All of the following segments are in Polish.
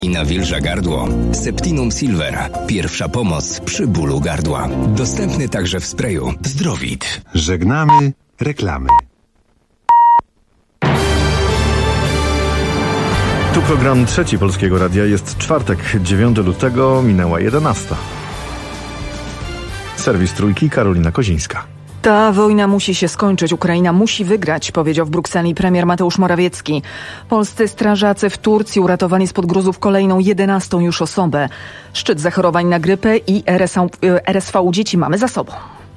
I nawilża gardło. Septinum Silver. Pierwsza pomoc przy bólu gardła. Dostępny także w sprayu Zdrowit. Żegnamy reklamy. Tu program Trzeci Polskiego Radia. Jest czwartek, 9 lutego, minęła 11. Serwis Trójki, Karolina Kozińska. Ta wojna musi się skończyć. Ukraina musi wygrać, powiedział w Brukseli premier Mateusz Morawiecki. Polscy strażacy w Turcji uratowali spod gruzów kolejną 11. już osobę. Szczyt zachorowań na grypę i RSV u dzieci mamy za sobą.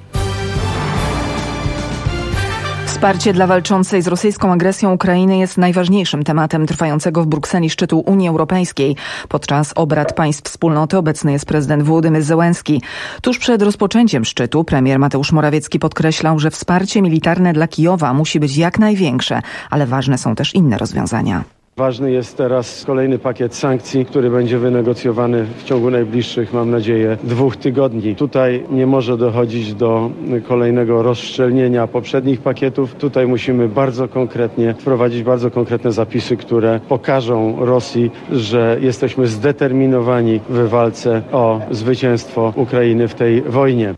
Wsparcie dla walczącej z rosyjską agresją Ukrainy jest najważniejszym tematem trwającego w Brukseli szczytu Unii Europejskiej. Podczas obrad państw wspólnoty obecny jest prezydent Wołodymyr Zełenski. Tuż przed rozpoczęciem szczytu premier Mateusz Morawiecki podkreślał, że wsparcie militarne dla Kijowa musi być jak największe, ale ważne są też inne rozwiązania. Ważny jest teraz kolejny pakiet sankcji, który będzie wynegocjowany w ciągu najbliższych, mam nadzieję, 2 tygodni. Tutaj nie może dochodzić do kolejnego rozszczelnienia poprzednich pakietów. Tutaj musimy bardzo konkretnie wprowadzić bardzo konkretne zapisy, które pokażą Rosji, że jesteśmy zdeterminowani w walce o zwycięstwo Ukrainy w tej wojnie.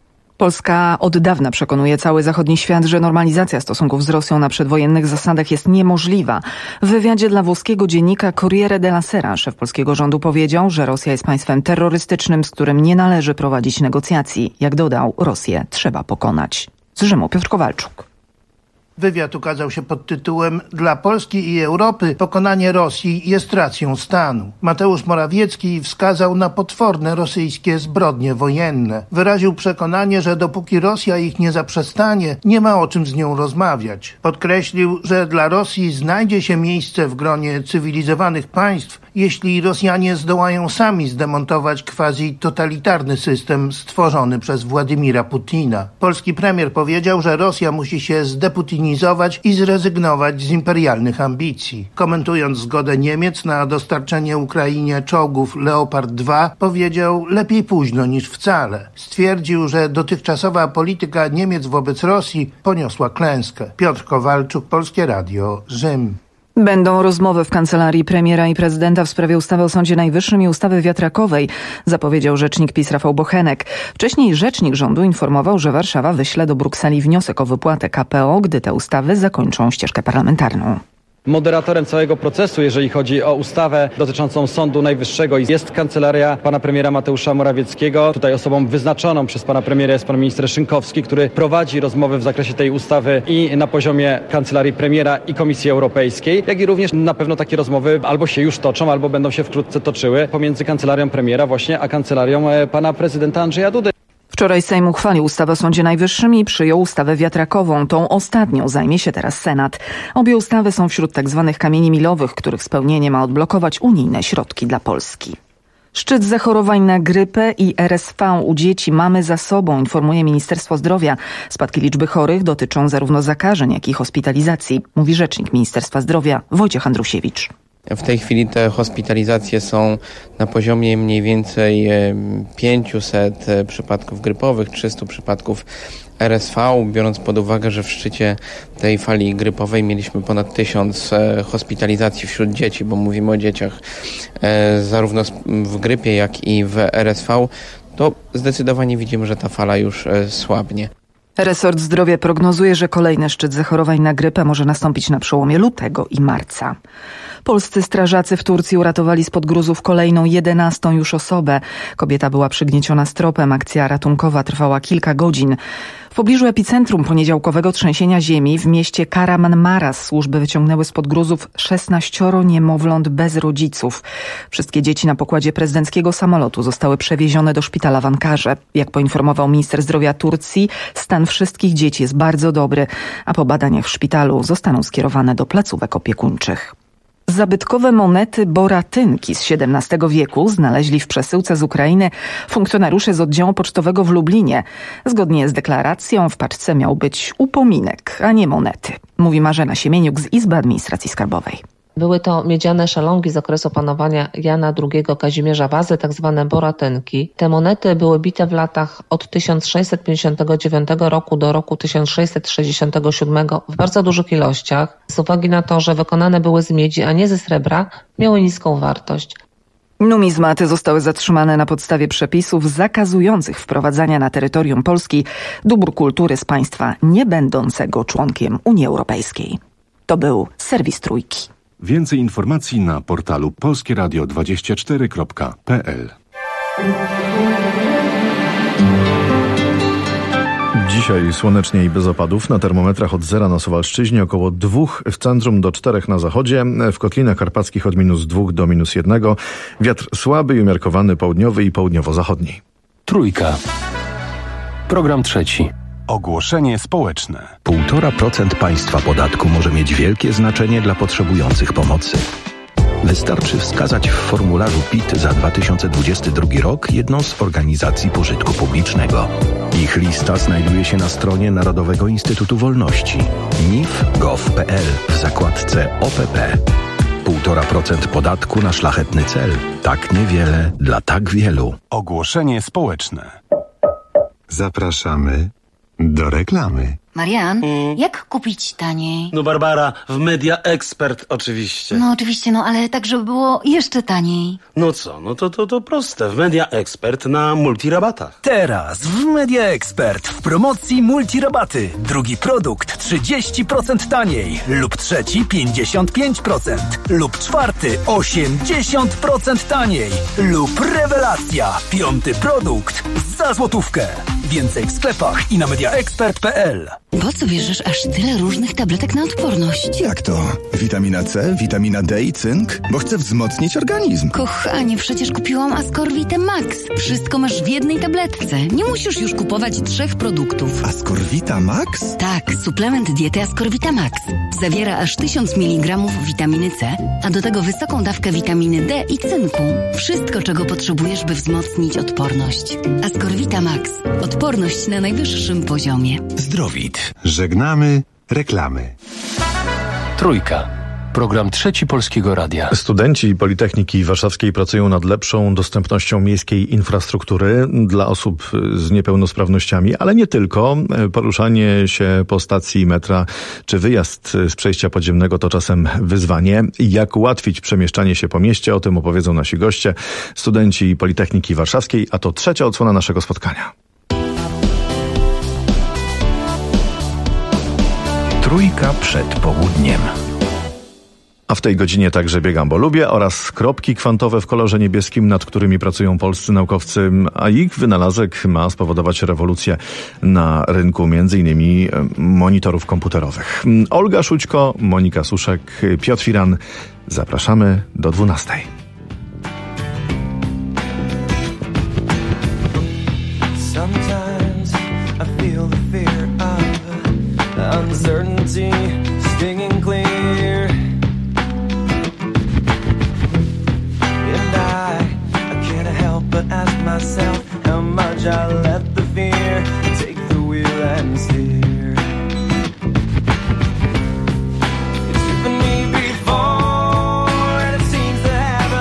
Polska od dawna przekonuje cały zachodni świat, że normalizacja stosunków z Rosją na przedwojennych zasadach jest niemożliwa. W wywiadzie dla włoskiego dziennika Corriere della Sera szef polskiego rządu powiedział, że Rosja jest państwem terrorystycznym, z którym nie należy prowadzić negocjacji. Jak dodał, Rosję trzeba pokonać. Z Rzymu Piotr Kowalczuk. Wywiad ukazał się pod tytułem „Dla Polski i Europy pokonanie Rosji jest racją stanu”. Mateusz Morawiecki wskazał na potworne rosyjskie zbrodnie wojenne. Wyraził przekonanie, że dopóki Rosja ich nie zaprzestanie, nie ma o czym z nią rozmawiać. Podkreślił, że dla Rosji znajdzie się miejsce w gronie cywilizowanych państw, jeśli Rosjanie zdołają sami zdemontować quasi-totalitarny system stworzony przez Władimira Putina. Polski premier powiedział, że Rosja musi się zdeputinizować i zrezygnować z imperialnych ambicji. Komentując zgodę Niemiec na dostarczenie Ukrainie czołgów Leopard 2, powiedział: lepiej późno niż wcale. Stwierdził, że dotychczasowa polityka Niemiec wobec Rosji poniosła klęskę. Piotr Kowalczuk, Polskie Radio, Rzym. Będą rozmowy w kancelarii premiera i prezydenta w sprawie ustawy o Sądzie Najwyższym i ustawy wiatrakowej, zapowiedział rzecznik PiS Rafał Bochenek. Wcześniej rzecznik rządu informował, że Warszawa wyśle do Brukseli wniosek o wypłatę KPO, gdy te ustawy zakończą ścieżkę parlamentarną. Moderatorem całego procesu, jeżeli chodzi o ustawę dotyczącą Sądu Najwyższego, jest kancelaria pana premiera Mateusza Morawieckiego. Tutaj osobą wyznaczoną przez pana premiera jest pan minister Szynkowski, który prowadzi rozmowy w zakresie tej ustawy i na poziomie kancelarii premiera i Komisji Europejskiej, jak i również na pewno takie rozmowy albo się już toczą, albo będą się wkrótce toczyły pomiędzy kancelarią premiera właśnie a kancelarią pana prezydenta Andrzeja Dudy. Wczoraj Sejm uchwalił ustawę o Sądzie Najwyższym i przyjął ustawę wiatrakową. Tą ostatnią zajmie się teraz Senat. Obie ustawy są wśród tzw. kamieni milowych, których spełnienie ma odblokować unijne środki dla Polski. Szczyt zachorowań na grypę i RSV u dzieci mamy za sobą, informuje Ministerstwo Zdrowia. Spadki liczby chorych dotyczą zarówno zakażeń, jak i hospitalizacji, mówi rzecznik Ministerstwa Zdrowia Wojciech Andrusiewicz. W tej chwili te hospitalizacje są na poziomie mniej więcej 500 przypadków grypowych, 300 przypadków RSV, biorąc pod uwagę, że w szczycie tej fali grypowej mieliśmy ponad 1000 hospitalizacji wśród dzieci, bo mówimy o dzieciach zarówno w grypie, jak i w RSV, to zdecydowanie widzimy, że ta fala już słabnie. Resort Zdrowia prognozuje, że kolejny szczyt zachorowań na grypę może nastąpić na przełomie lutego i marca. Polscy strażacy w Turcji uratowali spod gruzów kolejną 11. już osobę. Kobieta była przygnieciona stropem. Akcja ratunkowa trwała kilka godzin. W pobliżu epicentrum poniedziałkowego trzęsienia ziemi w mieście Kahramanmaras służby wyciągnęły spod gruzów 16 niemowląt bez rodziców. Wszystkie dzieci na pokładzie prezydenckiego samolotu zostały przewiezione do szpitala w Ankarze. Jak poinformował minister zdrowia Turcji, stan wszystkich dzieci jest bardzo dobry, a po badaniach w szpitalu zostaną skierowane do placówek opiekuńczych. Zabytkowe monety Boratynki z XVII wieku znaleźli w przesyłce z Ukrainy funkcjonariusze z oddziału pocztowego w Lublinie. Zgodnie z deklaracją w paczce miał być upominek, a nie monety, mówi Marzena Siemieniuk z Izby Administracji Skarbowej. Były to miedziane szalongi z okresu panowania Jana II Kazimierza Wazy, tak zwane boratynki. Te monety były bite w latach od 1659 roku do roku 1667 w bardzo dużych ilościach. Z uwagi na to, że wykonane były z miedzi, a nie ze srebra, miały niską wartość. Numizmaty zostały zatrzymane na podstawie przepisów zakazujących wprowadzania na terytorium Polski dóbr kultury z państwa niebędącego członkiem Unii Europejskiej. To był serwis Trójki. Więcej informacji na portalu polskieradio24.pl. Dzisiaj słonecznie i bez opadów. Na termometrach od 0 na Suwalszczyźnie, około 2 w centrum do 4 na zachodzie. W Kotlinach Karpackich od -2 do -1. Wiatr słaby i umiarkowany południowy i południowo-zachodni. Trójka. Program trzeci. Ogłoszenie społeczne. 1,5% państwa podatku może mieć wielkie znaczenie dla potrzebujących pomocy. Wystarczy wskazać w formularzu PIT za 2022 rok jedną z organizacji pożytku publicznego. Ich lista znajduje się na stronie Narodowego Instytutu Wolności nif.gov.pl w zakładce OPP. 1,5% podatku na szlachetny cel. Tak niewiele dla tak wielu. Ogłoszenie społeczne. Zapraszamy do reklamy. Marian, jak kupić taniej? No Barbara, w Media Expert oczywiście. No oczywiście, ale tak, żeby było jeszcze taniej. No co, no to proste. W Media Expert na multirabatach. Teraz w Media Expert w promocji multirabaty. Drugi produkt 30% taniej lub trzeci 55% lub czwarty 80% taniej lub rewelacja. 5. produkt za złotówkę. Więcej w sklepach i na mediaexpert.pl. Po co bierzesz aż tyle różnych tabletek na odporność? Jak to? Witamina C, witamina D i cynk? Bo chcę wzmocnić organizm. Kochanie, przecież kupiłam Ascorvitę Max. Wszystko masz w jednej tabletce. Nie musisz już kupować 3 produktów. Ascorvita Max? Tak, suplement diety Ascorvita Max. Zawiera aż 1000 mg witaminy C, a do tego wysoką dawkę witaminy D i cynku. Wszystko, czego potrzebujesz, by wzmocnić odporność. Ascorvita Max. Odporność na najwyższym poziomie. Zdrowit. Żegnamy reklamy. Trójka. Program trzeci Polskiego Radia. Studenci Politechniki Warszawskiej pracują nad lepszą dostępnością miejskiej infrastruktury dla osób z niepełnosprawnościami, ale nie tylko. Poruszanie się po stacji metra czy wyjazd z przejścia podziemnego to czasem wyzwanie. Jak ułatwić przemieszczanie się po mieście? O tym opowiedzą nasi goście, studenci Politechniki Warszawskiej, a to trzecia odsłona naszego spotkania. Trójka przed południem. A w tej godzinie także Biegam, bo lubię oraz kropki kwantowe w kolorze niebieskim, nad którymi pracują polscy naukowcy, a ich wynalazek ma spowodować rewolucję na rynku m.in. monitorów komputerowych. Olga Szućko, Monika Suszek, Piotr Firan. Zapraszamy do 12. Sometimes I feel the fear of uncertainty stinging clear, and I can't help but ask myself how much I let the fear take the wheel and steer. It's driven me before, and it seems to have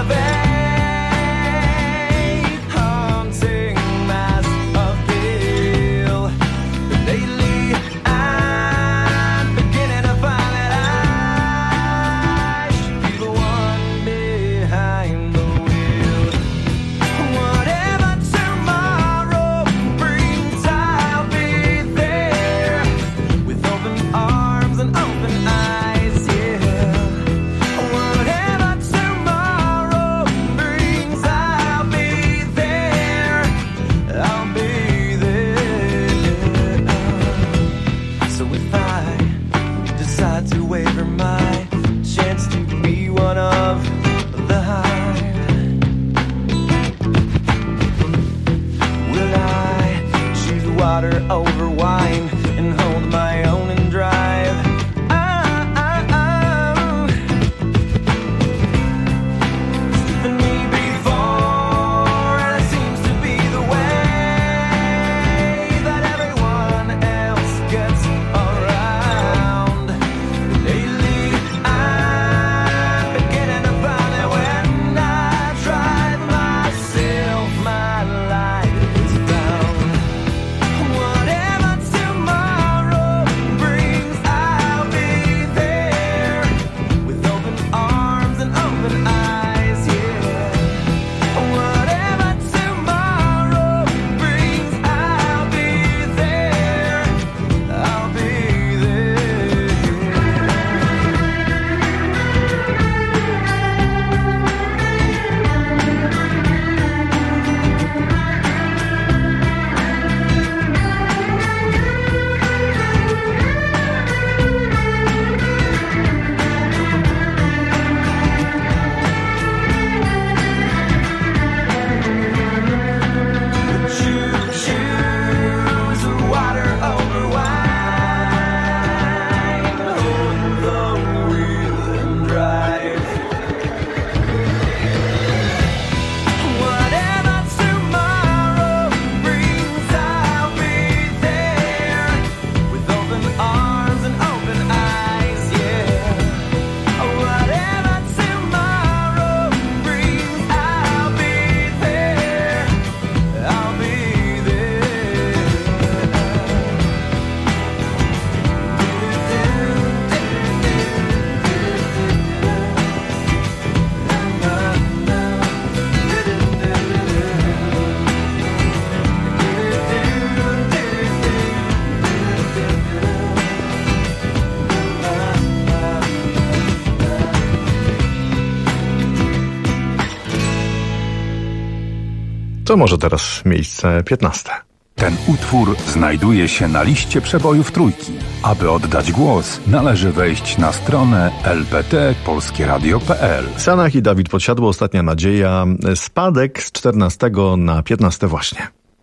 To może teraz miejsce 15. Ten utwór znajduje się na liście przebojów Trójki. Aby oddać głos, należy wejść na stronę lpt.polskieradio.pl. Sanach i Dawid Podsiadło, Ostatnia nadzieja. Spadek z 14 na 15 właśnie.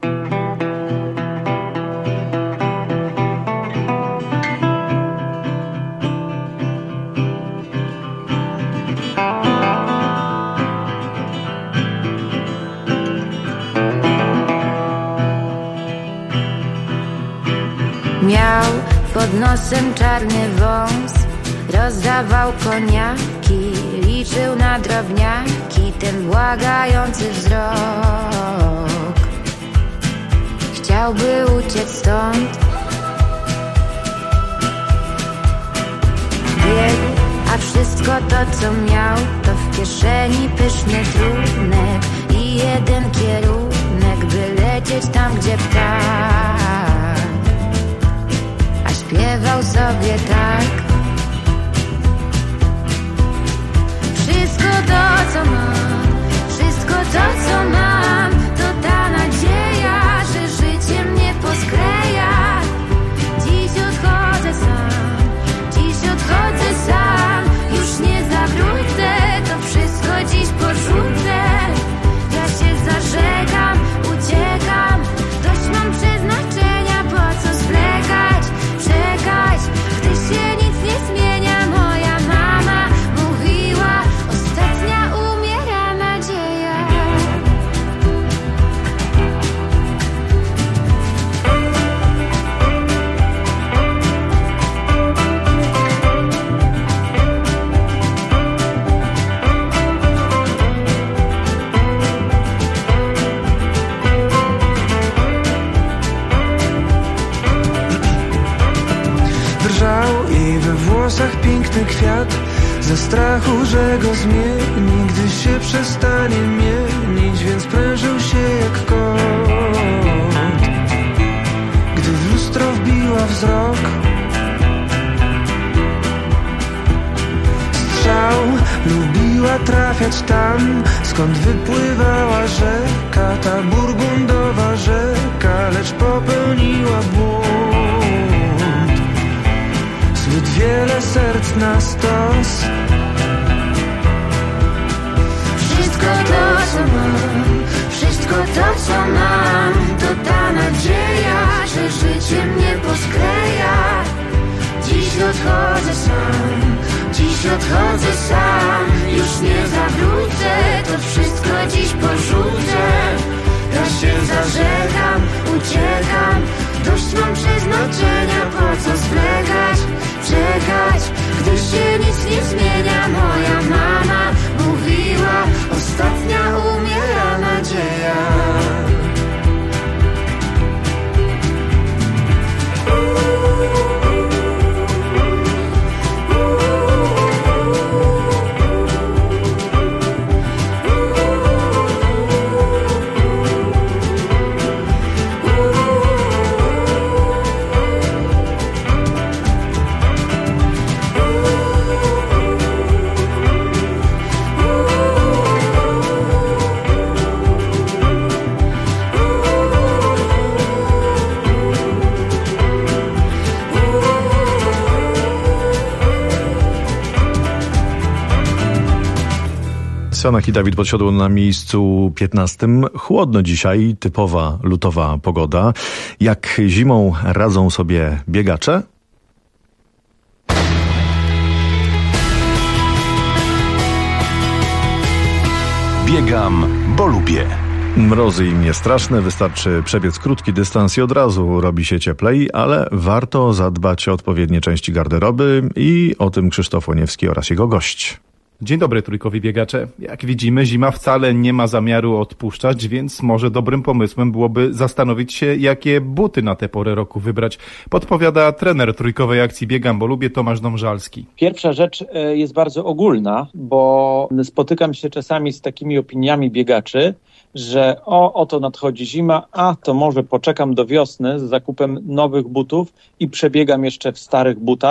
Miał pod nosem czarny wąs, rozdawał koniaki, liczył na drobniaki ten błagający wzrok. Chciałby uciec stąd, biegł, a wszystko to co miał to w kieszeni pyszny trunek i jeden kierunek, by lecieć tam gdzie ptak. Śpiewał sobie tak: wszystko to co mam, wszystko to co mam, to ta nadzieja, że życie mnie poskleja. Dziś odchodzę sam, już nie zawrócę, to wszystko dziś porzucę. Ja się zażegam, uciekam, dość mam przeznaczenia, po co zwlekać, czekać, gdy się nic nie zmienia. Moja mama mówiła, ostatnia umiera nadzieja. Drżał jej we włosach piękny kwiat, ze strachu, że go zmieni, gdy się przestanie mienić, więc prężył się jak kot. Gdy w lustro wbiła wzrok, strzał, lubiła trafiać tam, skąd wypływała rzeka, ta burgundowa rzeka, lecz popełniła błąd. Zbyt wiele serc na stos. Wszystko to co mam, wszystko to co mam, to ta nadzieja, że życie mnie poskleja. Dziś odchodzę sam, już nie zawrócę, to wszystko dziś porzucę. Ja się zażegam, uciekam, dość mam przeznaczenia, po co zwlekać, czekać, gdy się nic nie zmienia. Moja mama mówiła, ostatnia umiera nadzieja. Sanach i Dawid Podsiadło na miejscu 15. Chłodno dzisiaj, typowa lutowa pogoda. Jak zimą radzą sobie biegacze? Biegam, bo lubię. Mrozy im nie straszne, wystarczy przebiec krótki dystans i od razu robi się cieplej, ale warto zadbać o odpowiednie części garderoby i o tym Krzysztof Łoniewski oraz jego gość. Dzień dobry, trójkowi biegacze. Jak widzimy, zima wcale nie ma zamiaru odpuszczać, więc może dobrym pomysłem byłoby zastanowić się, jakie buty na tę porę roku wybrać. Podpowiada trener trójkowej akcji Biegam, bo lubię, Tomasz Dążalski. Pierwsza rzecz jest bardzo ogólna, bo spotykam się czasami z takimi opiniami biegaczy, że oto nadchodzi zima, to może poczekam do wiosny z zakupem nowych butów i przebiegam jeszcze w starych butach.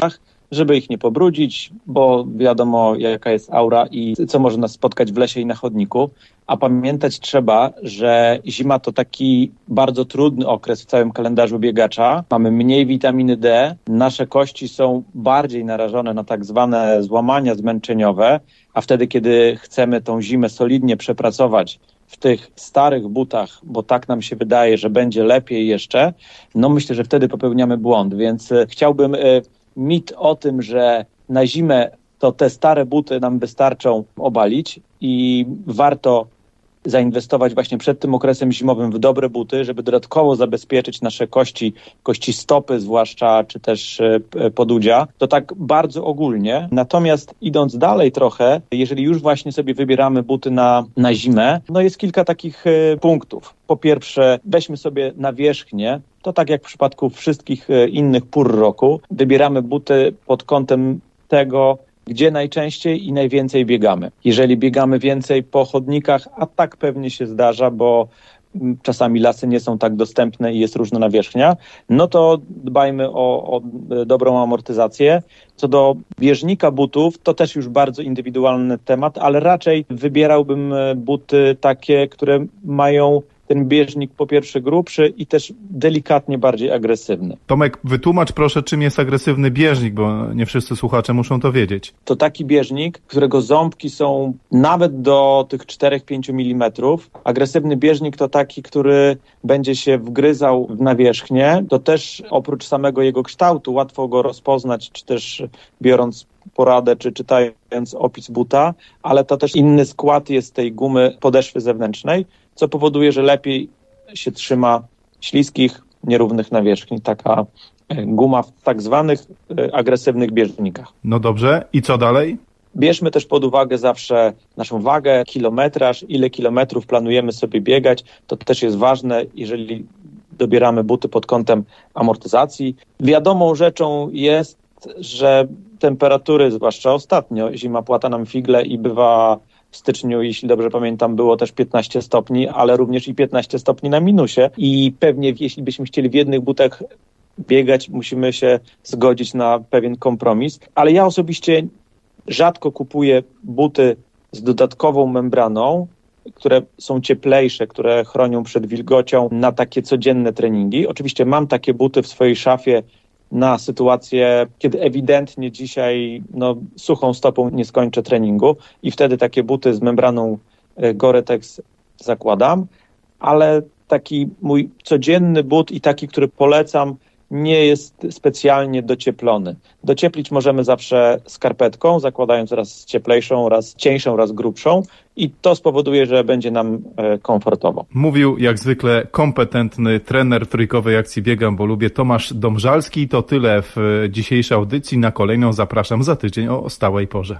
żeby ich nie pobrudzić, bo wiadomo jaka jest aura i co może nas spotkać w lesie i na chodniku. A pamiętać trzeba, że zima to taki bardzo trudny okres w całym kalendarzu biegacza. Mamy mniej witaminy D, nasze kości są bardziej narażone na tak zwane złamania zmęczeniowe, a wtedy, kiedy chcemy tą zimę solidnie przepracować w tych starych butach, bo tak nam się wydaje, że będzie lepiej jeszcze, no myślę, że wtedy popełniamy błąd, więc chciałbym mit o tym, że na zimę to te stare buty nam wystarczą, obalić i warto zainwestować właśnie przed tym okresem zimowym w dobre buty, żeby dodatkowo zabezpieczyć nasze kości stopy zwłaszcza, czy też podudzia. To tak bardzo ogólnie. Natomiast idąc dalej trochę, jeżeli już właśnie sobie wybieramy buty na zimę, no jest kilka takich punktów. Po pierwsze, weźmy sobie nawierzchnię. To tak jak w przypadku wszystkich innych pór roku. Wybieramy buty pod kątem tego, gdzie najczęściej i najwięcej biegamy. Jeżeli biegamy więcej po chodnikach, a tak pewnie się zdarza, bo czasami lasy nie są tak dostępne i jest różna nawierzchnia, no to dbajmy o dobrą amortyzację. Co do bieżnika butów, to też już bardzo indywidualny temat, ale raczej wybierałbym buty takie, które mają ten bieżnik po pierwsze grubszy i też delikatnie bardziej agresywny. Tomek, wytłumacz proszę, czym jest agresywny bieżnik, bo nie wszyscy słuchacze muszą to wiedzieć. To taki bieżnik, którego ząbki są nawet do tych 4-5 mm. Agresywny bieżnik to taki, który będzie się wgryzał w nawierzchnię. To też oprócz samego jego kształtu łatwo go rozpoznać, czy też biorąc poradę, czy czytając opis buta, ale to też inny skład jest tej gumy podeszwy zewnętrznej, co powoduje, że lepiej się trzyma śliskich, nierównych nawierzchni. Taka guma w tak zwanych agresywnych bieżnikach. No dobrze, i co dalej? Bierzmy też pod uwagę zawsze naszą wagę, kilometraż, ile kilometrów planujemy sobie biegać. To też jest ważne, jeżeli dobieramy buty pod kątem amortyzacji. Wiadomą rzeczą jest, że temperatury, zwłaszcza ostatnio, zima płata nam figle i bywa w styczniu, jeśli dobrze pamiętam, było też 15 stopni, ale również i 15 stopni na minusie. I pewnie jeśli byśmy chcieli w jednych butach biegać, musimy się zgodzić na pewien kompromis. Ale ja osobiście rzadko kupuję buty z dodatkową membraną, które są cieplejsze, które chronią przed wilgocią na takie codzienne treningi. Oczywiście mam takie buty w swojej szafie na sytuację, kiedy ewidentnie dzisiaj suchą stopą nie skończę treningu i wtedy takie buty z membraną Gore-Tex zakładam, ale taki mój codzienny but i taki, który polecam, nie jest specjalnie docieplony. Docieplić możemy zawsze skarpetką, zakładając raz cieplejszą, raz cieńszą, raz grubszą i to spowoduje, że będzie nam komfortowo. Mówił jak zwykle kompetentny trener trójkowej akcji Biegam, bo lubię, Tomasz Domżalski. To tyle w dzisiejszej audycji. Na kolejną zapraszam za tydzień o stałej porze.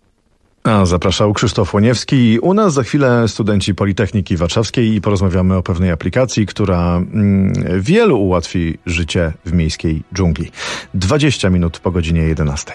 A zapraszał Krzysztof Łoniewski. U nas za chwilę studenci Politechniki Warszawskiej i porozmawiamy o pewnej aplikacji, która wielu ułatwi życie w miejskiej dżungli. 20 minut po godzinie 11.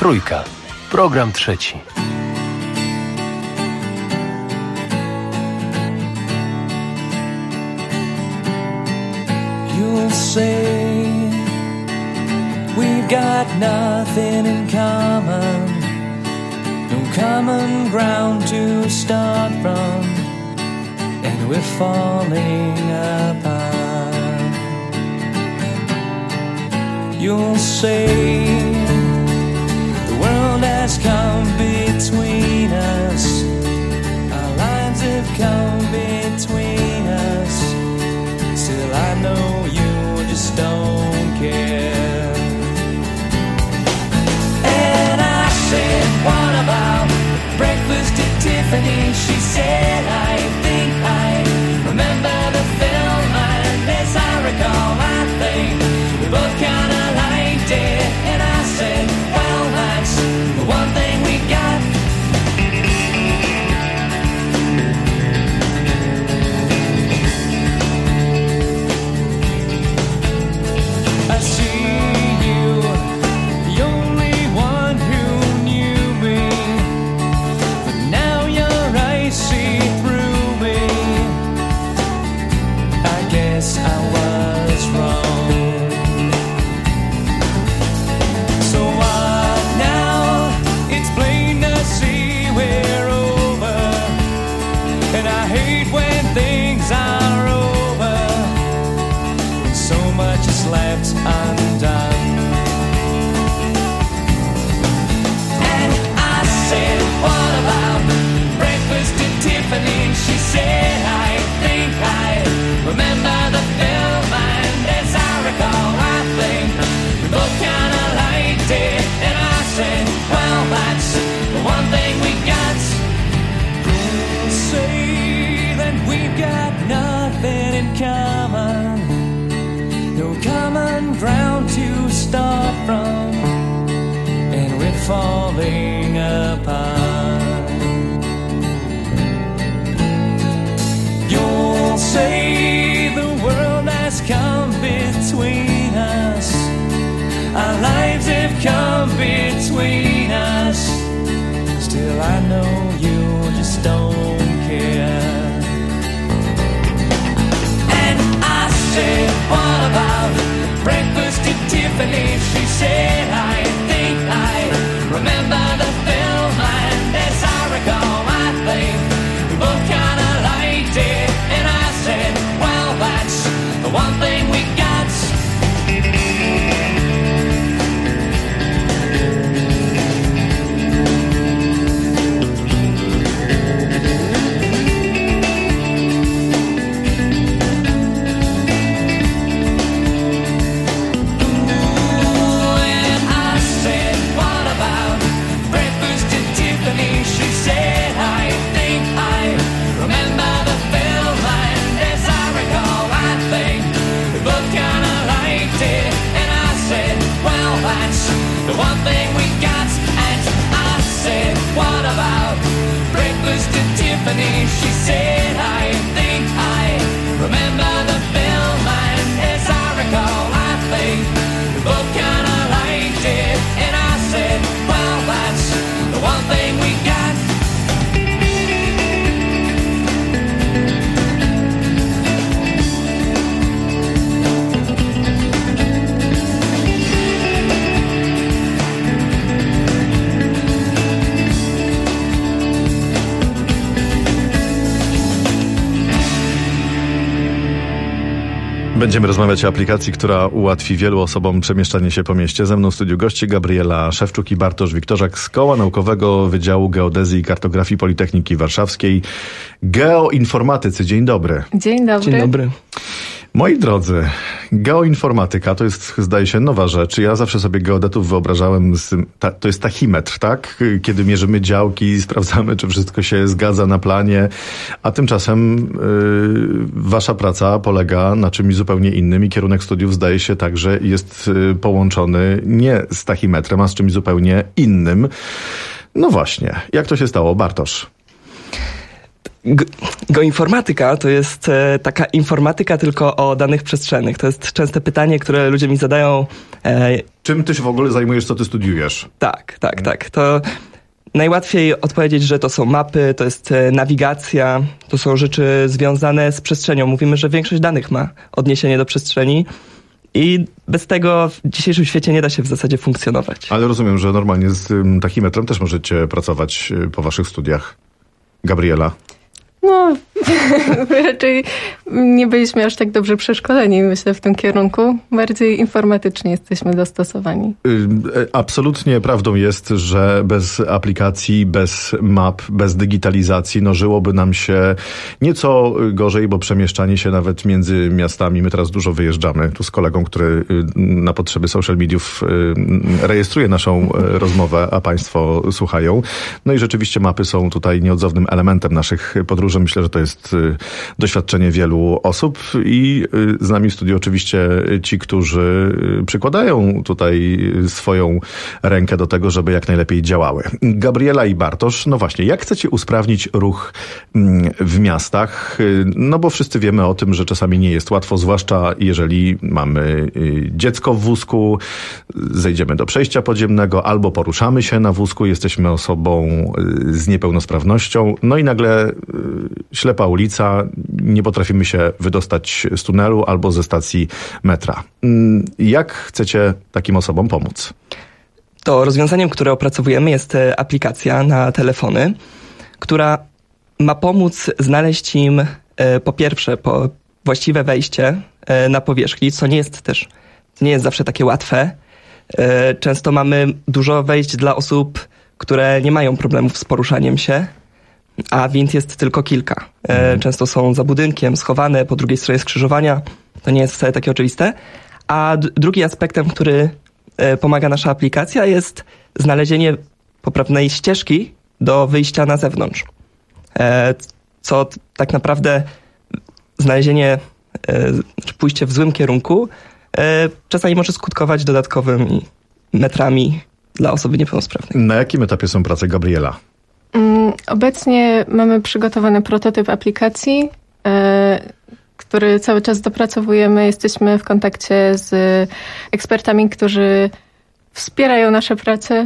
Trójka. Program trzeci. You'll say we've got nothing in common, no common ground to start from, and we're falling apart. You'll say the world has come between us, our lives have come between us. Still I know you just don't care. And I said, what about breakfast at Tiffany? She said, I think I remember the film, and as I recall, I think we both kinda liked it. And I said, well, that's the one thing we got. I see you, the only one who knew me, but now your eyes see through me. I guess I was wrong. So what now? It's plain to see we're over, and I hate when things are over, when so much is left undone. And I said, what about breakfast at Tiffany? She said, I think I remember the film, and as I recall, I think we both kinda liked it. And I said, well, that's the one thing we got. Say that we've got nothing in common, no common ground to start from, and we're falling apart. You'll say the world has come between us, our lives have come between us. Still I know you just don't care. And I said, what about breakfast at Tiffany? She said, I think I remember the film, and as I recall, I think we both kinda liked it. And I said, well, that's the one thing we got. The one thing we got. And I said, what about breakfast at Tiffany? She said, I think I remember the film, and as I recall, I think we both kinda liked it. And I said, well, that's the one thing we got. Będziemy rozmawiać o aplikacji, która ułatwi wielu osobom przemieszczanie się po mieście. Ze mną w studiu goście Gabriela Szewczuk i Bartosz Wiktorzak z Koła Naukowego Wydziału Geodezji i Kartografii Politechniki Warszawskiej. Geoinformatycy, dzień dobry. Dzień dobry. Dzień dobry. Moi drodzy, geoinformatyka to jest, zdaje się, nowa rzecz. Ja zawsze sobie geodetów wyobrażałem, to jest tachimetr, tak? Kiedy mierzymy działki, sprawdzamy, czy wszystko się zgadza na planie, a tymczasem wasza praca polega na czymś zupełnie innym i kierunek studiów, zdaje się, także jest połączony nie z tachimetrem, a z czymś zupełnie innym. No właśnie, jak to się stało, Bartosz? Geoinformatyka to jest taka informatyka tylko o danych przestrzennych. To jest częste pytanie, które ludzie mi zadają. Czym ty się w ogóle zajmujesz, co ty studiujesz? Tak. To najłatwiej odpowiedzieć, że to są mapy, to jest nawigacja, to są rzeczy związane z przestrzenią. Mówimy, że większość danych ma odniesienie do przestrzeni i bez tego w dzisiejszym świecie nie da się w zasadzie funkcjonować. Ale rozumiem, że normalnie z tachimetrem też możecie pracować po waszych studiach. Gabriela? No, raczej nie byliśmy aż tak dobrze przeszkoleni, myślę, w tym kierunku. Bardziej informatycznie jesteśmy dostosowani. Absolutnie prawdą jest, że bez aplikacji, bez map, bez digitalizacji, żyłoby nam się nieco gorzej, bo przemieszczanie się nawet między miastami, my teraz dużo wyjeżdżamy, tu z kolegą, który na potrzeby social mediów rejestruje naszą rozmowę, a państwo słuchają. No i rzeczywiście mapy są tutaj nieodzownym elementem naszych podróży. Myślę, że to jest doświadczenie wielu osób i z nami w studiu oczywiście ci, którzy przykładają tutaj swoją rękę do tego, żeby jak najlepiej działały. Gabriela i Bartosz, no właśnie, jak chcecie usprawnić ruch w miastach? No bo wszyscy wiemy o tym, że czasami nie jest łatwo, zwłaszcza jeżeli mamy dziecko w wózku, zejdziemy do przejścia podziemnego albo poruszamy się na wózku, jesteśmy osobą z niepełnosprawnością, no i nagle ślepa ulica, nie potrafimy się wydostać z tunelu albo ze stacji metra. Jak chcecie takim osobom pomóc? To rozwiązaniem, które opracowujemy, jest aplikacja na telefony, która ma pomóc znaleźć im po pierwsze właściwe wejście na powierzchni, co nie jest zawsze takie łatwe. Często mamy dużo wejść dla osób, które nie mają problemów z poruszaniem się, a wind jest tylko kilka. Często są za budynkiem, schowane, po drugiej stronie skrzyżowania. To nie jest wcale takie oczywiste. A drugi aspektem, który pomaga nasza aplikacja, jest znalezienie poprawnej ścieżki do wyjścia na zewnątrz. Co tak naprawdę znalezienie, czy pójście w złym kierunku czasami może skutkować dodatkowymi metrami dla osoby niepełnosprawnej. Na jakim etapie są prace Gabriela? Obecnie mamy przygotowany prototyp aplikacji, który cały czas dopracowujemy. Jesteśmy w kontakcie z ekspertami, którzy wspierają nasze prace.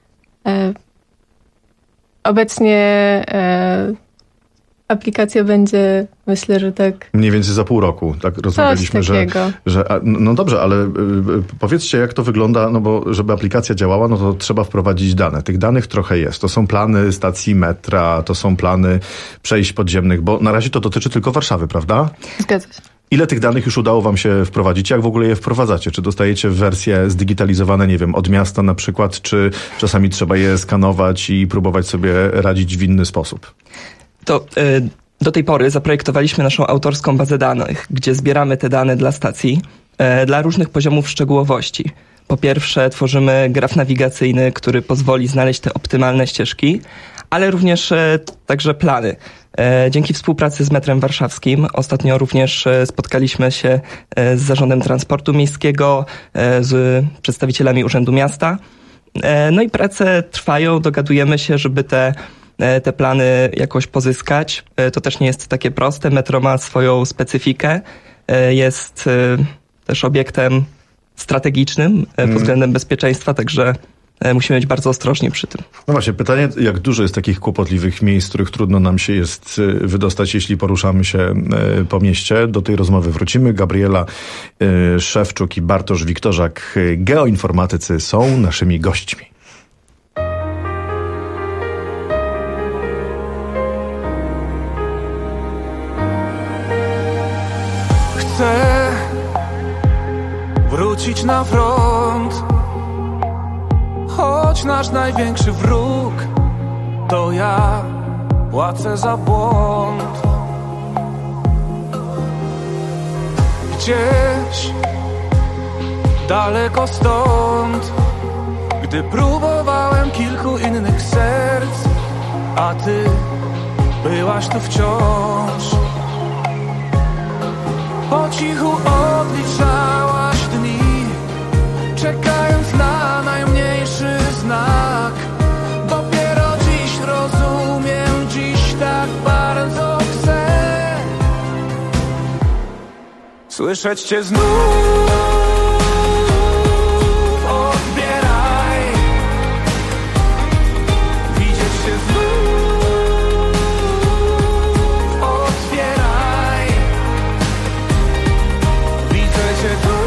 Obecnie aplikacja będzie, myślę, że tak... Mniej więcej za pół roku, tak rozmawialiśmy, że no dobrze, ale powiedzcie, jak to wygląda, no bo żeby aplikacja działała, no to trzeba wprowadzić dane. Tych danych trochę jest. To są plany stacji metra, to są plany przejść podziemnych, bo na razie to dotyczy tylko Warszawy, prawda? Zgadza się. Ile tych danych już udało wam się wprowadzić? Jak w ogóle je wprowadzacie? Czy dostajecie wersje zdigitalizowane, nie wiem, od miasta na przykład, czy czasami trzeba je skanować i próbować sobie radzić w inny sposób? To do tej pory zaprojektowaliśmy naszą autorską bazę danych, gdzie zbieramy te dane dla stacji dla różnych poziomów szczegółowości. Po pierwsze tworzymy graf nawigacyjny, który pozwoli znaleźć te optymalne ścieżki, ale również także plany. Dzięki współpracy z metrem warszawskim ostatnio również spotkaliśmy się z Zarządem Transportu Miejskiego, z przedstawicielami Urzędu Miasta. No i prace trwają, dogadujemy się, żeby te plany jakoś pozyskać. To też nie jest takie proste. Metro ma swoją specyfikę. Jest też obiektem strategicznym pod względem bezpieczeństwa, także musimy być bardzo ostrożni przy tym. No właśnie, pytanie, jak dużo jest takich kłopotliwych miejsc, z których trudno nam się jest wydostać, jeśli poruszamy się po mieście. Do tej rozmowy wrócimy. Gabriela Szewczuk i Bartosz Wiktorzak, geoinformatycy, są naszymi gośćmi. Chcę wrócić na front, choć nasz największy wróg to ja płacę za błąd. Gdzieś daleko stąd, gdy próbowałem kilku innych serc, a ty byłaś tu wciąż. Po cichu odliczałaś dni, czekając na najmniejszy znak. Dopiero dziś rozumiem, dziś tak bardzo Słyszeć cię znów, odbieraj. Widzieć cię znów, otwieraj. Widzę cię tu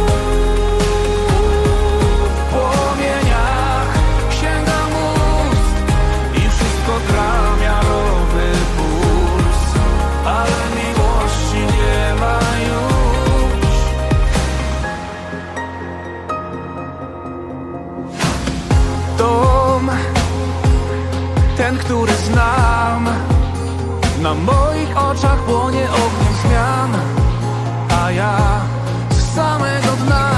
w płomieniach. Sięgam ust i wszystko gra miarowy puls, ale miłości nie ma już. Dom, ten, który znam, na moich oczach płonie ogniem zmian, a ja z samego dna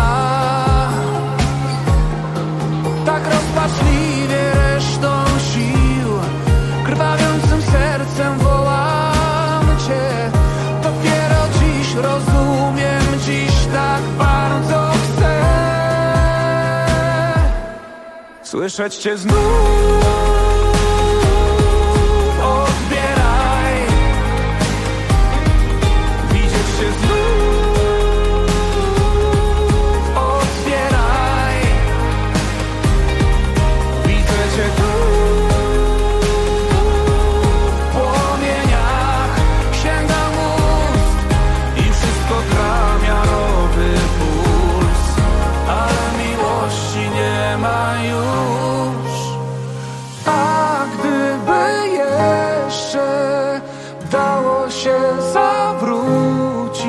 tak rozpaczliwie resztą sił, krwawiącym sercem wołam cię. Dopiero dziś rozumiem, dziś tak bardzo chcę słyszeć cię znów, odbieraj. Widzieć cię znów, otwieraj. Widzę cię tu w płomieniach. Sięgam ust i wszystko gra miarowy puls, ale miłości nie ma już. A gdyby jeszcze dało się zawrócić,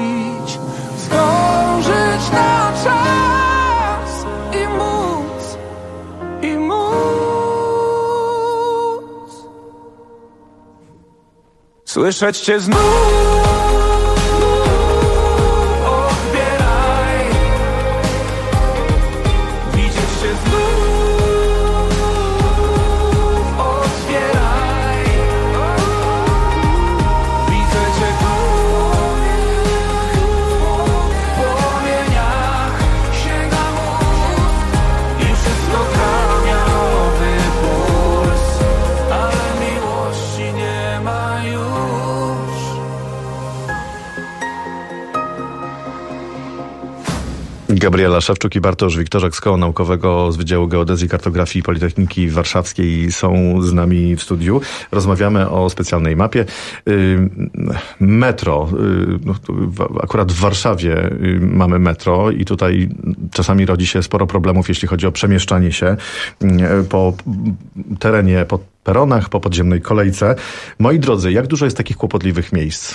zdążyć na czas i móc słyszeć cię znów, odbieraj. Widzieć cię znów, otwieraj. Widzę cię tu w płomieniach. Sięgam ust i wszystko gra miarowy puls, ale miłości nie ma już. Gabriela Szewczuk i Bartosz Wiktorzak z Koła Naukowego z Wydziału Geodezji, Kartografii Politechniki Warszawskiej są z nami w studiu. Rozmawiamy o specjalnej mapie. Metro. Akurat w Warszawie mamy metro i tutaj czasami rodzi się sporo problemów, jeśli chodzi o przemieszczanie się po terenie, po peronach, po podziemnej kolejce. Moi drodzy, jak dużo jest takich kłopotliwych miejsc?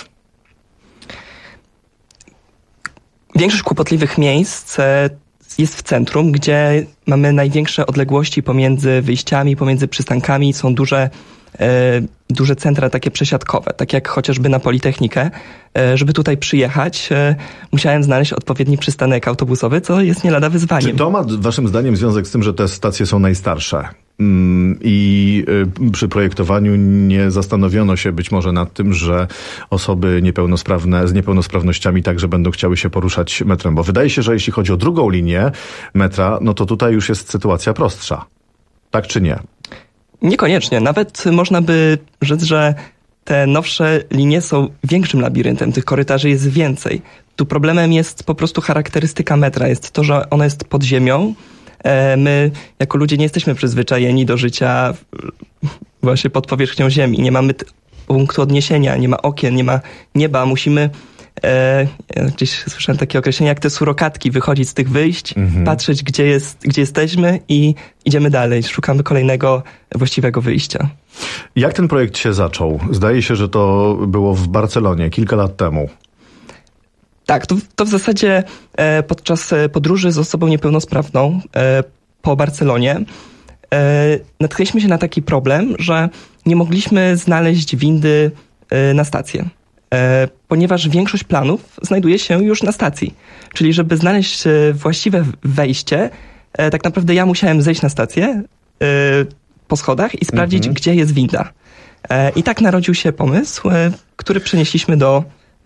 Większość kłopotliwych miejsc jest w centrum, gdzie mamy największe odległości pomiędzy wyjściami, pomiędzy przystankami. Są duże centra takie przesiadkowe, tak jak chociażby na Politechnikę. Żeby tutaj przyjechać, musiałem znaleźć odpowiedni przystanek autobusowy, co jest nie lada wyzwaniem. Czy to ma waszym zdaniem związek z tym, że te stacje są najstarsze? I przy projektowaniu nie zastanowiono się być może nad tym, że osoby niepełnosprawne, z niepełnosprawnościami także będą chciały się poruszać metrem? Bo wydaje się, że jeśli chodzi o drugą linię metra, no to tutaj już jest sytuacja prostsza. Tak czy nie? Niekoniecznie. Nawet można by rzec, że te nowsze linie są większym labiryntem. Tych korytarzy jest więcej. Tu problemem jest po prostu charakterystyka metra. Jest to, że ono jest pod ziemią. My jako ludzie nie jesteśmy przyzwyczajeni do życia właśnie pod powierzchnią ziemi. Nie mamy punktu odniesienia, nie ma okien, nie ma nieba. Musimy, gdzieś słyszałem takie określenie, jak te surokatki, wychodzić z tych wyjść, patrzeć gdzie jesteśmy i idziemy dalej. Szukamy kolejnego właściwego wyjścia. Jak ten projekt się zaczął? Zdaje się, że to było w Barcelonie kilka lat temu. Tak, to w zasadzie podczas podróży z osobą niepełnosprawną po Barcelonie natknęliśmy się na taki problem, że nie mogliśmy znaleźć windy na stację, ponieważ większość planów znajduje się już na stacji. Czyli żeby znaleźć właściwe wejście, tak naprawdę ja musiałem zejść na stację po schodach i sprawdzić, gdzie jest winda. I tak narodził się pomysł, który przenieśliśmy do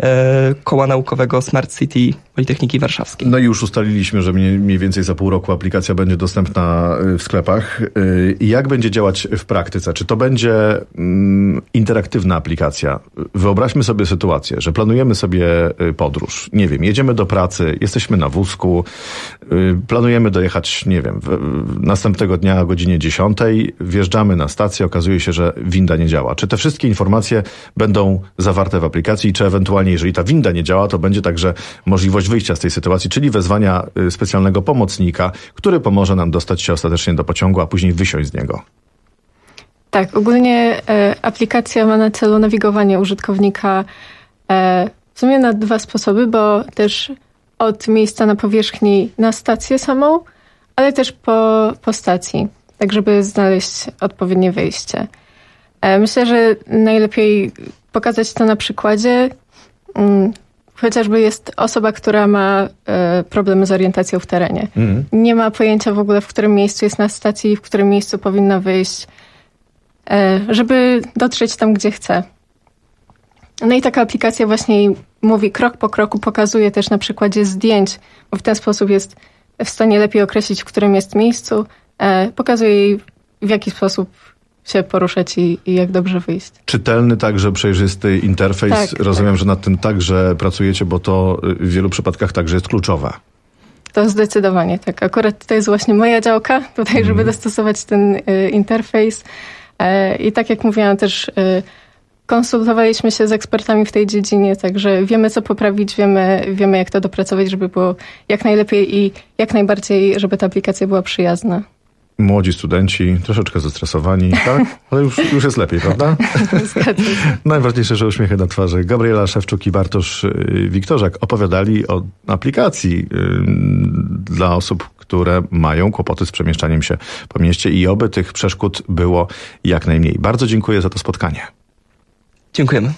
Koła Naukowego Smart City Politechniki Warszawskiej. No i już ustaliliśmy, że mniej więcej za pół roku aplikacja będzie dostępna w sklepach. Jak będzie działać w praktyce? Czy to będzie interaktywna aplikacja? Wyobraźmy sobie sytuację, że planujemy sobie podróż. Nie wiem, jedziemy do pracy, jesteśmy na wózku, planujemy dojechać, nie wiem, następnego dnia o godzinie 10, wjeżdżamy na stację, okazuje się, że winda nie działa. Czy te wszystkie informacje będą zawarte w aplikacji, czy ewentualnie, jeżeli ta winda nie działa, to będzie także możliwość wyjścia z tej sytuacji, czyli wezwania specjalnego pomocnika, który pomoże nam dostać się ostatecznie do pociągu, a później wysiąść z niego. Tak, ogólnie aplikacja ma na celu nawigowanie użytkownika w sumie na 2 sposoby, bo też od miejsca na powierzchni na stację samą, ale też po stacji, tak żeby znaleźć odpowiednie wyjście. Myślę, że najlepiej pokazać to na przykładzie. Chociażby jest osoba, która ma problemy z orientacją w terenie. Nie ma pojęcia w ogóle, w którym miejscu jest na stacji, w którym miejscu powinna wyjść, żeby dotrzeć tam, gdzie chce. No i taka aplikacja właśnie mówi krok po kroku, pokazuje też na przykładzie zdjęć, bo w ten sposób jest w stanie lepiej określić, w którym jest miejscu. Pokazuje jej, w jaki sposób się poruszać i jak dobrze wyjść. Czytelny, także przejrzysty interfejs. Tak, rozumiem, że nad tym także pracujecie, bo to w wielu przypadkach także jest kluczowe. To zdecydowanie, tak. Akurat to jest właśnie moja działka tutaj, żeby dostosować ten interfejs. I tak jak mówiłam, też konsultowaliśmy się z ekspertami w tej dziedzinie, także wiemy, co poprawić, wiemy jak to dopracować, żeby było jak najlepiej i jak najbardziej, żeby ta aplikacja była przyjazna. Młodzi studenci, troszeczkę zestresowani, tak? Ale już jest lepiej, prawda? Zgadzam się. Najważniejsze, że uśmiechy na twarzy. Gabriela Szewczuk i Bartosz Wiktorzak opowiadali o aplikacji dla osób, które mają kłopoty z przemieszczaniem się po mieście i oby tych przeszkód było jak najmniej. Bardzo dziękuję za to spotkanie. Dziękujemy.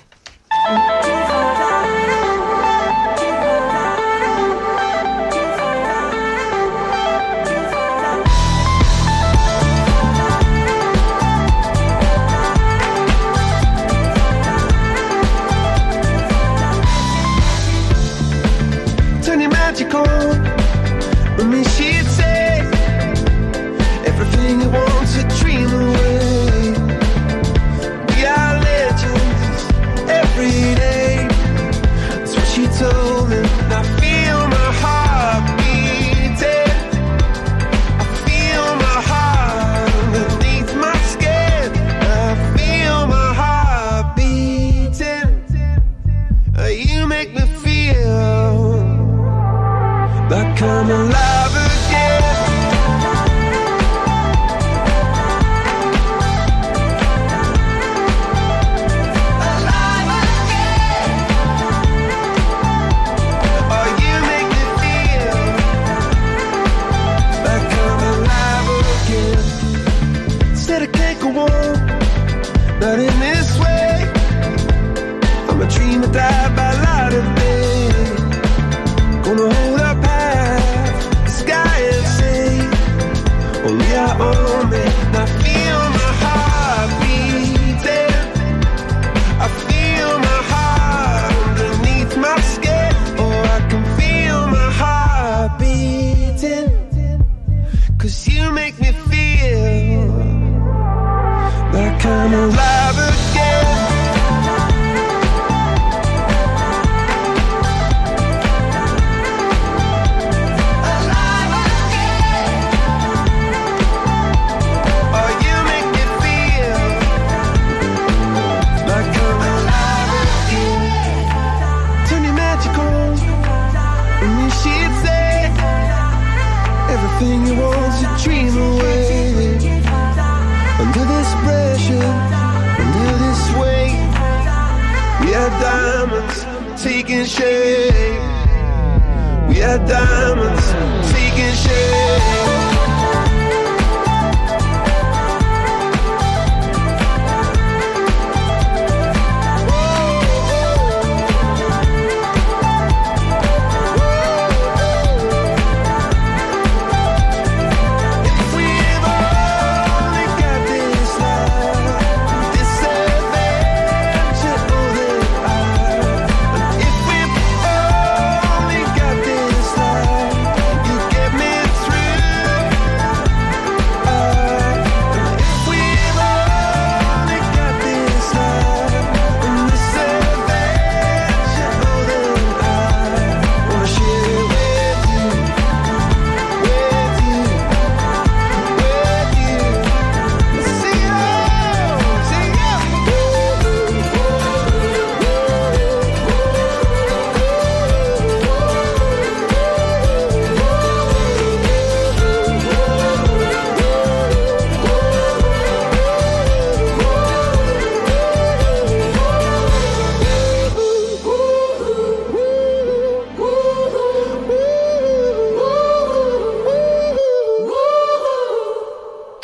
If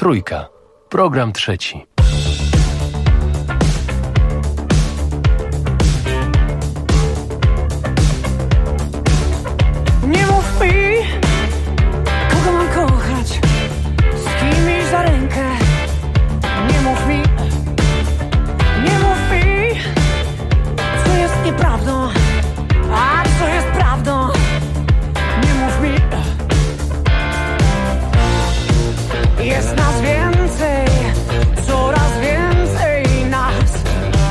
Trójka. Program trzeci. Nie mów mi, kogo mam kochać, z kim iść za rękę. Nie mów mi, co jest nieprawdą, a co jest prawdą. Nie mów mi, jest nas więcej, coraz więcej nas.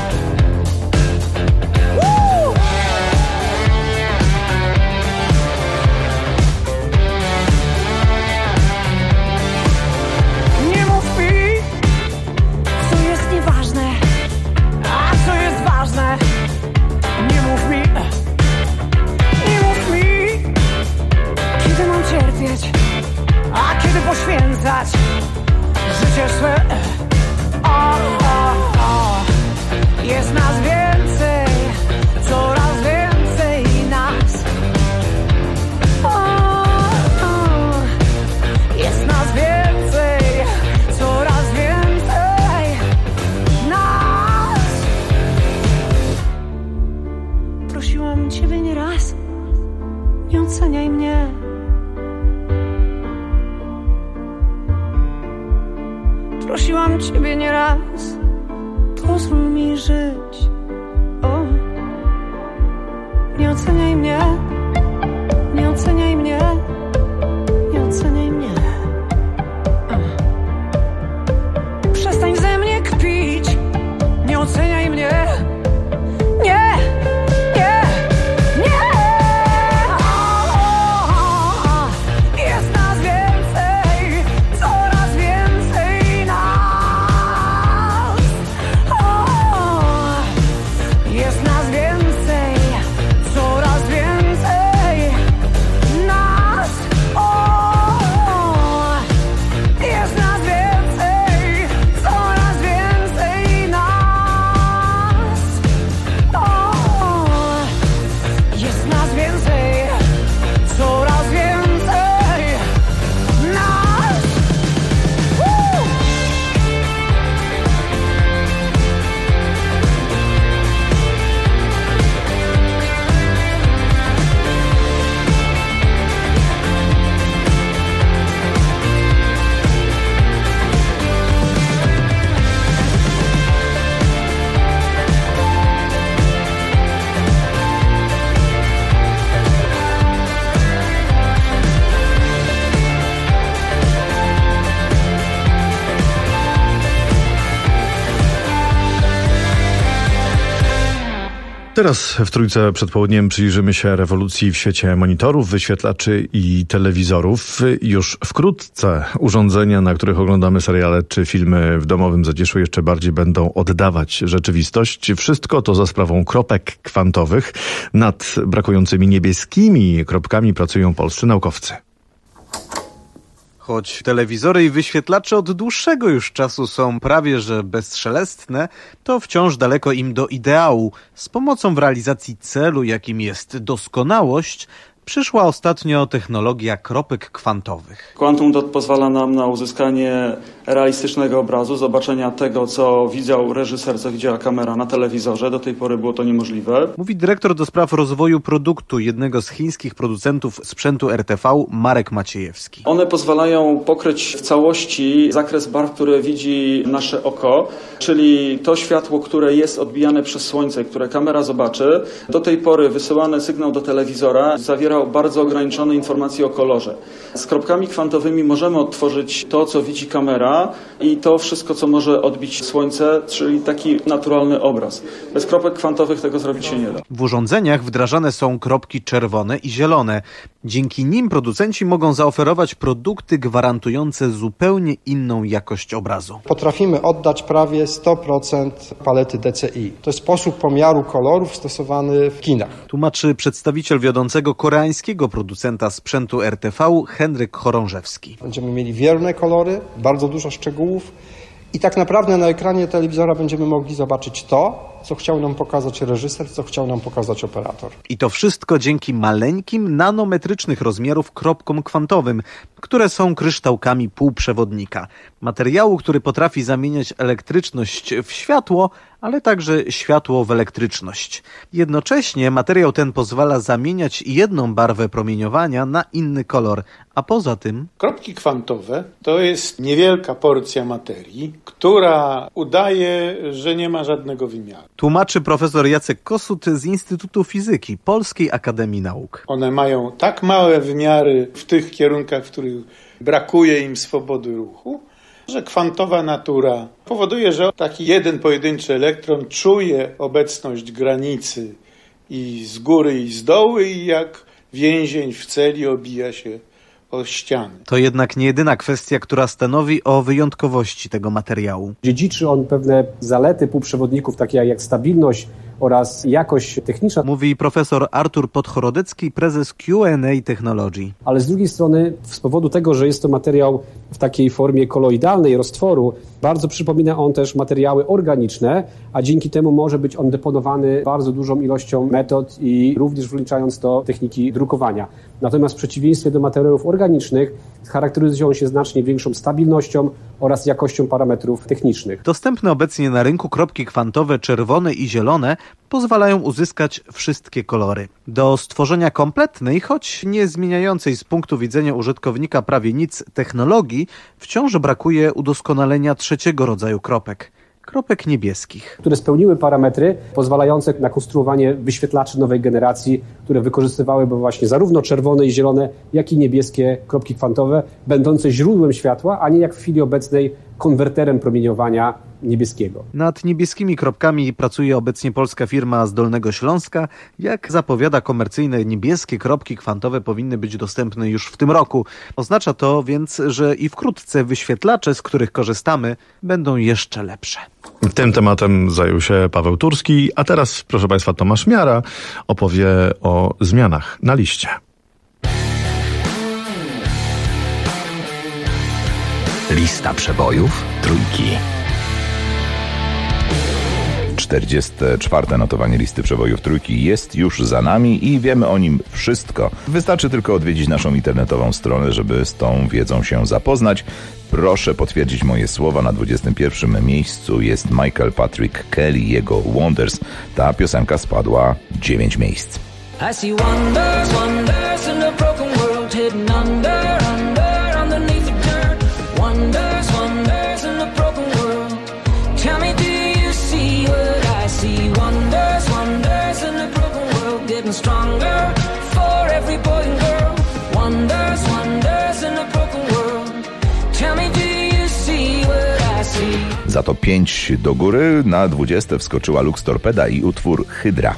Nie mów mi, co jest nieważne, a co jest ważne. Nie mów mi, kiedy mam cierpieć, a kiedy poświęcać życie swe. Jest nas więcej, coraz więcej nas. Jest nas więcej, coraz więcej nas. Prosiłam Ciebie nieraz, nie oceniaj mnie. Prosiłam Ciebie nieraz, pozwól mi żyć. O, nie oceniaj mnie, nie oceniaj mnie, nie oceniaj mnie. Przestań ze mnie kpić, nie oceniaj mnie. Nie, nie, nie. Jest nas więcej, coraz więcej nas. Jest nas więcej, coraz więcej nas. Jest nas więcej, coraz więcej nas. Jest nas więcej, coraz więcej nas. Teraz w Trójce przed południem przyjrzymy się rewolucji w świecie monitorów, wyświetlaczy i telewizorów. Już wkrótce urządzenia, na których oglądamy seriale czy filmy w domowym zaciszu, jeszcze bardziej będą oddawać rzeczywistość. Wszystko to za sprawą kropek kwantowych. Nad brakującymi niebieskimi kropkami pracują polscy naukowcy. Choć telewizory i wyświetlacze od dłuższego już czasu są prawie że bezszelestne, to wciąż daleko im do ideału. Z pomocą w realizacji celu, jakim jest doskonałość, przyszła ostatnio technologia kropek kwantowych. Quantum Dot pozwala nam na uzyskanie realistycznego obrazu, zobaczenia tego, co widział reżyser, co widziała kamera na telewizorze. Do tej pory było to niemożliwe. Mówi dyrektor do spraw rozwoju produktu jednego z chińskich producentów sprzętu RTV, Marek Maciejewski. One pozwalają pokryć w całości zakres barw, które widzi nasze oko, czyli to światło, które jest odbijane przez słońce, które kamera zobaczy. Do tej pory wysyłany sygnał do telewizora zawierał bardzo ograniczone informacje o kolorze. Z kropkami kwantowymi możemy odtworzyć to, co widzi kamera i to wszystko, co może odbić słońce, czyli taki naturalny obraz. Bez kropek kwantowych tego zrobić się nie da. W urządzeniach wdrażane są kropki czerwone i zielone. Dzięki nim producenci mogą zaoferować produkty gwarantujące zupełnie inną jakość obrazu. Potrafimy oddać prawie 100% palety DCI. To jest sposób pomiaru kolorów stosowany w kinach. Tłumaczy przedstawiciel wiodącego koreańskiego producenta sprzętu RTV Henryk Chorążewski. Będziemy mieli wierne kolory, bardzo dużo szczegółów i tak naprawdę na ekranie telewizora będziemy mogli zobaczyć to, co chciał nam pokazać reżyser, co chciał nam pokazać operator. I to wszystko dzięki maleńkim, nanometrycznych rozmiarów kropkom kwantowym, które są kryształkami półprzewodnika. Materiału, który potrafi zamieniać elektryczność w światło, ale także światło w elektryczność. Jednocześnie materiał ten pozwala zamieniać jedną barwę promieniowania na inny kolor, a poza tym... Kropki kwantowe to jest niewielka porcja materii, która udaje, że nie ma żadnego wymiaru. Tłumaczy profesor Jacek Kosut z Instytutu Fizyki Polskiej Akademii Nauk. One mają tak małe wymiary w tych kierunkach, w których brakuje im swobody ruchu, że kwantowa natura powoduje, że taki jeden pojedynczy elektron czuje obecność granicy i z góry i z dołu i jak więzień w celi obija się o ściany. To jednak nie jedyna kwestia, która stanowi o wyjątkowości tego materiału. Dziedziczy on pewne zalety półprzewodników, takie jak stabilność oraz jakość techniczna. Mówi profesor Artur Podchorodecki, prezes Q&A Technology. Ale z drugiej strony, z powodu tego, że jest to materiał w takiej formie koloidalnej roztworu, bardzo przypomina on też materiały organiczne, a dzięki temu może być on deponowany bardzo dużą ilością metod i również wliczając to techniki drukowania. Natomiast w przeciwieństwie do materiałów organicznych charakteryzują się znacznie większą stabilnością oraz jakością parametrów technicznych. Dostępne obecnie na rynku kropki kwantowe czerwone i zielone pozwalają uzyskać wszystkie kolory. Do stworzenia kompletnej, choć nie zmieniającej z punktu widzenia użytkownika prawie nic technologii, wciąż brakuje udoskonalenia trzeciego rodzaju kropek niebieskich. Które spełniły parametry pozwalające na konstruowanie wyświetlaczy nowej generacji, które wykorzystywałyby właśnie zarówno czerwone i zielone, jak i niebieskie kropki kwantowe, będące źródłem światła, a nie jak w chwili obecnej konwerterem promieniowania niebieskiego. Nad niebieskimi kropkami pracuje obecnie polska firma z Dolnego Śląska. Jak zapowiada, komercyjne niebieskie kropki kwantowe powinny być dostępne już w tym roku. Oznacza to więc, że i wkrótce wyświetlacze, z których korzystamy, będą jeszcze lepsze. Tym tematem zajął się Paweł Turski, a teraz, proszę Państwa, Tomasz Miara opowie o zmianach na liście. Lista przebojów trójki. 44. notowanie listy przebojów trójki jest już za nami i wiemy o nim wszystko. Wystarczy tylko odwiedzić naszą internetową stronę, żeby z tą wiedzą się zapoznać. Proszę potwierdzić moje słowa. Na 21. miejscu jest Michael Patrick Kelly, jego Wonders. Ta piosenka spadła 9 miejsc. I see wonders, wonders in a broken world hidden under, underneath the dirt. Wonders, wonders in a broken world. Tell me, do you see what I see? Wonders, wonders in a broken world getting stronger for every boy and girl. Wonders, wonders in a broken world. Tell me, do you see what I see? Za to 5 do góry. Na 20 wskoczyła Lux Torpeda i utwór Hydra.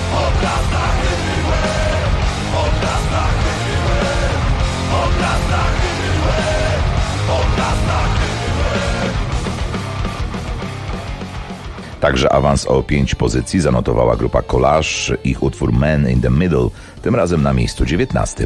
Także awans o 5 pozycji zanotowała grupa Collage, ich utwór Man in the Middle, tym razem na miejscu 19.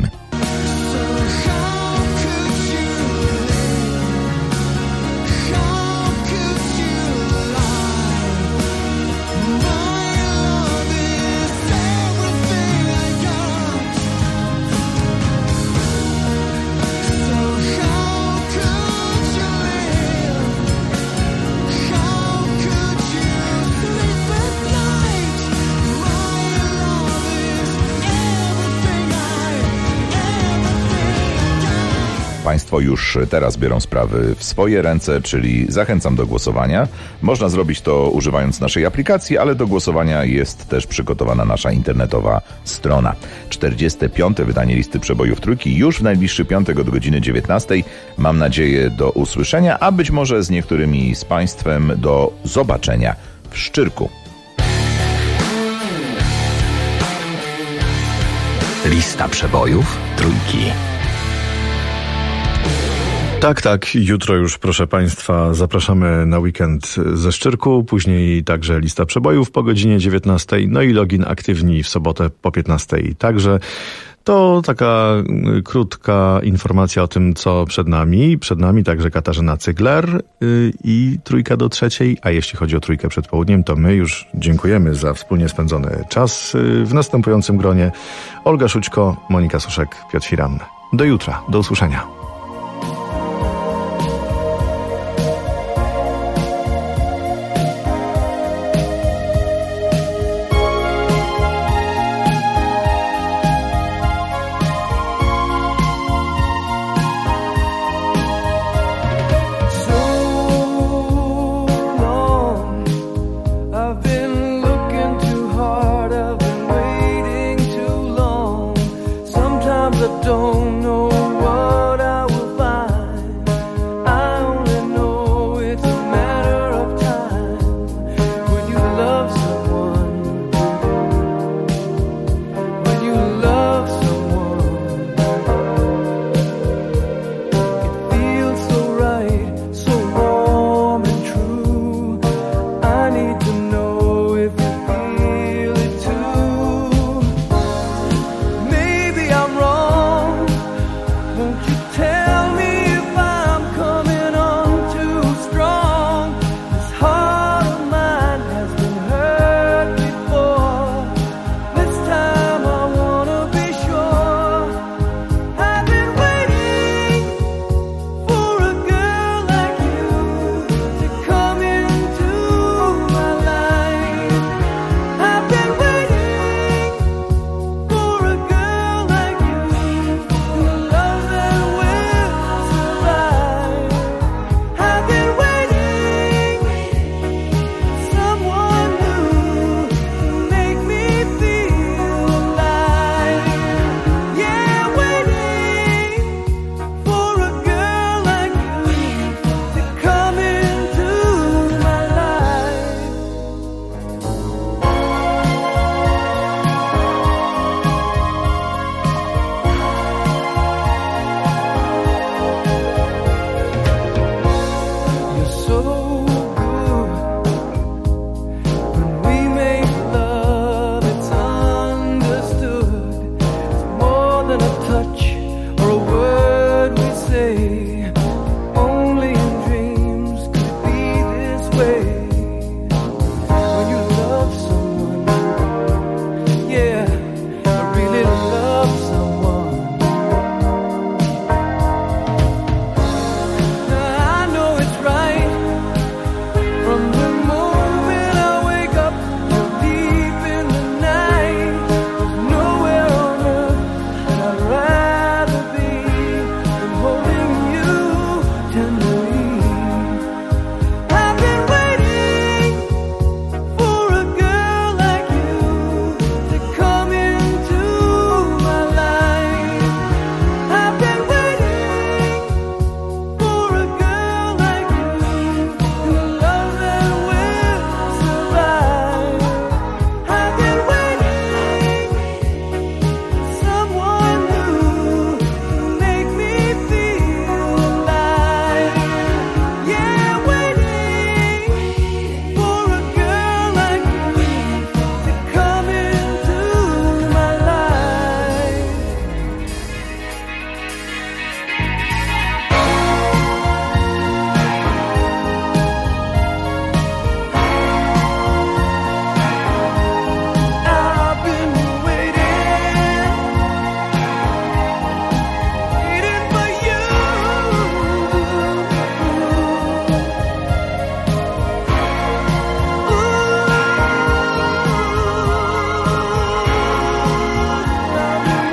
Państwo już teraz biorą sprawy w swoje ręce, czyli zachęcam do głosowania. Można zrobić to używając naszej aplikacji, ale do głosowania jest też przygotowana nasza internetowa strona. 45. wydanie listy przebojów trójki już w najbliższy piątek od godziny 19. Mam nadzieję do usłyszenia, a być może z niektórymi z Państwem do zobaczenia w Szczyrku. Lista przebojów trójki. Tak, jutro już, proszę Państwa, zapraszamy na weekend ze Szczyrku, później także lista przebojów po godzinie 19, no i login aktywni w sobotę po 15. Także To taka krótka informacja o tym, co przed nami. Przed nami także Katarzyna Cygler i 2 do 3, a jeśli chodzi o 3 przed południem, to my już dziękujemy za wspólnie spędzony czas. W następującym gronie Olga Szućko, Monika Suszek, Piotr Firan. Do jutra, do usłyszenia. Don't know what I will find. I only know it's a matter of time. When you love someone, when you love someone, it feels so right, so warm and true. I need to know if you feel it too. Maybe I'm wrong. Won't you tell me if I'm coming on too strong? This heart of mine has been hurt before. This time I wanna be sure. I've been waiting for a girl like you to come into my life. I've been waiting for a girl like you to love and will survive. I've been waiting for someone new to make me feel alive. Yeah, waiting for a girl like you to come into my life. You're so good. When we make love, it's understood. It's more than a touch or a word we say. Only in dreams could it be this way. When you love someone, yeah, I really love someone. I know it's right from the moment I wake up till deep in the night. There's nowhere on earth that I'd rather be than holding you tenderly. I've been waiting for a girl like you to come into my life. I've been waiting for a girl like you to love and will survive. I've been waiting for someone new to make me feel alive. Yeah, waiting for a girl like you to come into my life. I've been waiting for you. I've been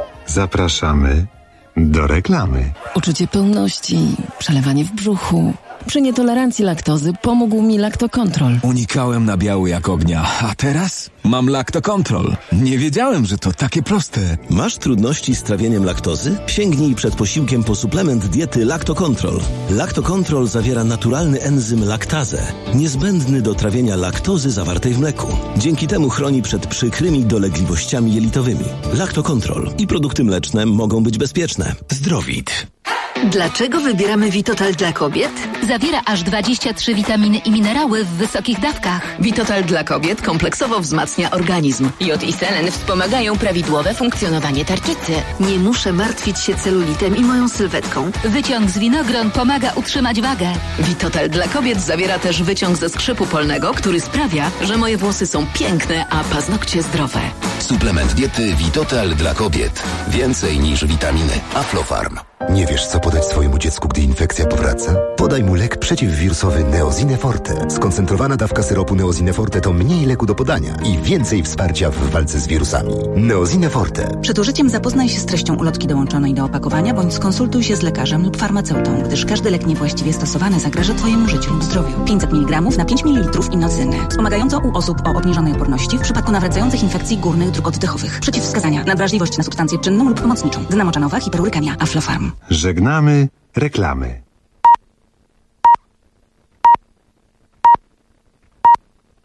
Zapraszamy do reklamy. Uczucie pełności, przelewanie w brzuchu, Przy nietolerancji laktozy pomógł mi Lactocontrol. Unikałem nabiału jak ognia, a teraz mam Lactocontrol. Nie wiedziałem, że to takie proste. Masz trudności z trawieniem laktozy? Sięgnij przed posiłkiem po suplement diety Lactocontrol. Lactocontrol zawiera naturalny enzym laktazę, niezbędny do trawienia laktozy zawartej w mleku. Dzięki temu chroni przed przykrymi dolegliwościami jelitowymi. Lactocontrol i produkty mleczne mogą być bezpieczne. Zdrowit. Dlaczego wybieramy Vitotal dla kobiet? Zawiera aż 23 witaminy i minerały w wysokich dawkach. Vitotal dla kobiet kompleksowo wzmacnia organizm. Jod i selen wspomagają prawidłowe funkcjonowanie tarczycy. Nie muszę martwić się celulitem i moją sylwetką. Wyciąg z winogron pomaga utrzymać wagę. Vitotal dla kobiet zawiera też wyciąg ze skrzypu polnego, który sprawia, że moje włosy są piękne, a paznokcie zdrowe. Suplement diety Vitotal dla kobiet. Więcej niż witaminy. Aflofarm. Nie wiesz, co podać swojemu dziecku, gdy infekcja powraca? Podaj mu lek przeciwwirusowy Neosine Forte. Skoncentrowana dawka syropu Neosine Forte to mniej leku do podania i więcej wsparcia w walce z wirusami. Neosine Forte. Przed użyciem zapoznaj się z treścią ulotki dołączonej do opakowania, bądź skonsultuj się z lekarzem lub farmaceutą, gdyż każdy lek niewłaściwie stosowany zagraża Twojemu życiu lub zdrowiu. 500 mg na 5 ml inocyny. Wspomagająco u osób o obniżonej odporności w przypadku nawracających infekcji górnych dróg oddechowych. Przeciwwskazania: nadwrażliwość na substancję czynną lub pomocniczą. Gdy namoczanowa, hiperurykemia. Aflofarm. Żegnamy reklamy.